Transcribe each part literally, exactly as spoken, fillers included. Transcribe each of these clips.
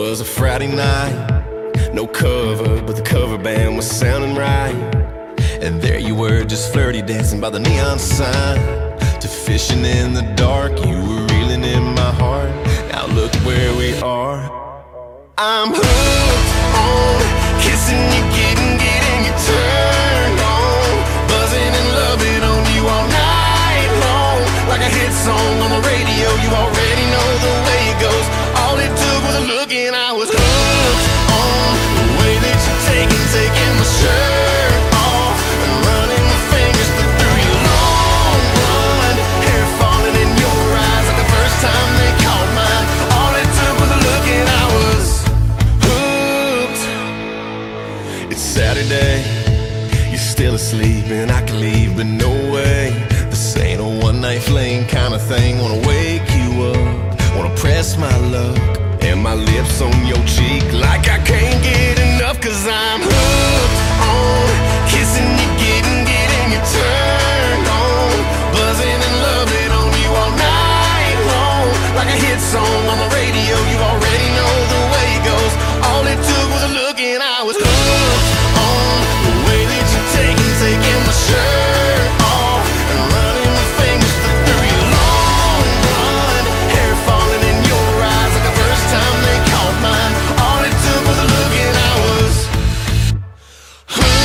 was a Friday night, no cover, but the cover band was sounding right. And there you were, just flirty, dancing by the neon sign. To fishing in the dark, you were reeling in my heart. Now look where we are. I'm hooked on kissing you, getting, getting you turned on, buzzing and loving on you all night long. Like a hit song on the radio, you already know the way it goes. All it took was a look and I was hooked on the way that you're taking, taking my shirt off and running my fingers through your long blonde hair, falling in your eyes like the first time they caught mine. All it took was a look and I was hooked. It's Saturday, you're still asleep and I can leave, but no way. This ain't a one night fling kind of thing. Wanna wake you up, wanna press my luck and my lips on your cheek like I can't get enough. Cause I'm hooked on kissing you, getting, getting you turned on, buzzing and loving on you all night long. Like a hit song on the radio, you already know the way it goes. All it took was a look and I was hooked on the way that you're taking, taking my shirt off and running my fingers through your long blonde hair, falling in your eyes like the first time they caught mine. All it took was a look and I was hooked.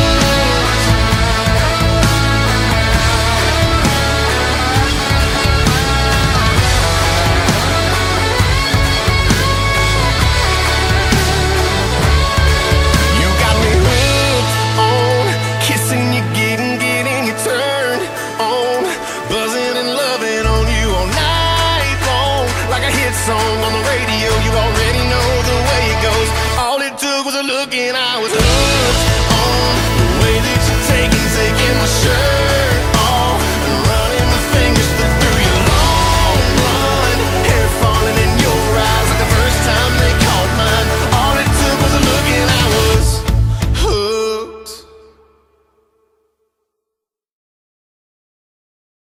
You got me hooked on kissing you, getting, getting you turned on, buzzing and loving on you all night long. Like a hit song on the radio, you already know the way it goes. All it took was a look and I was hooked.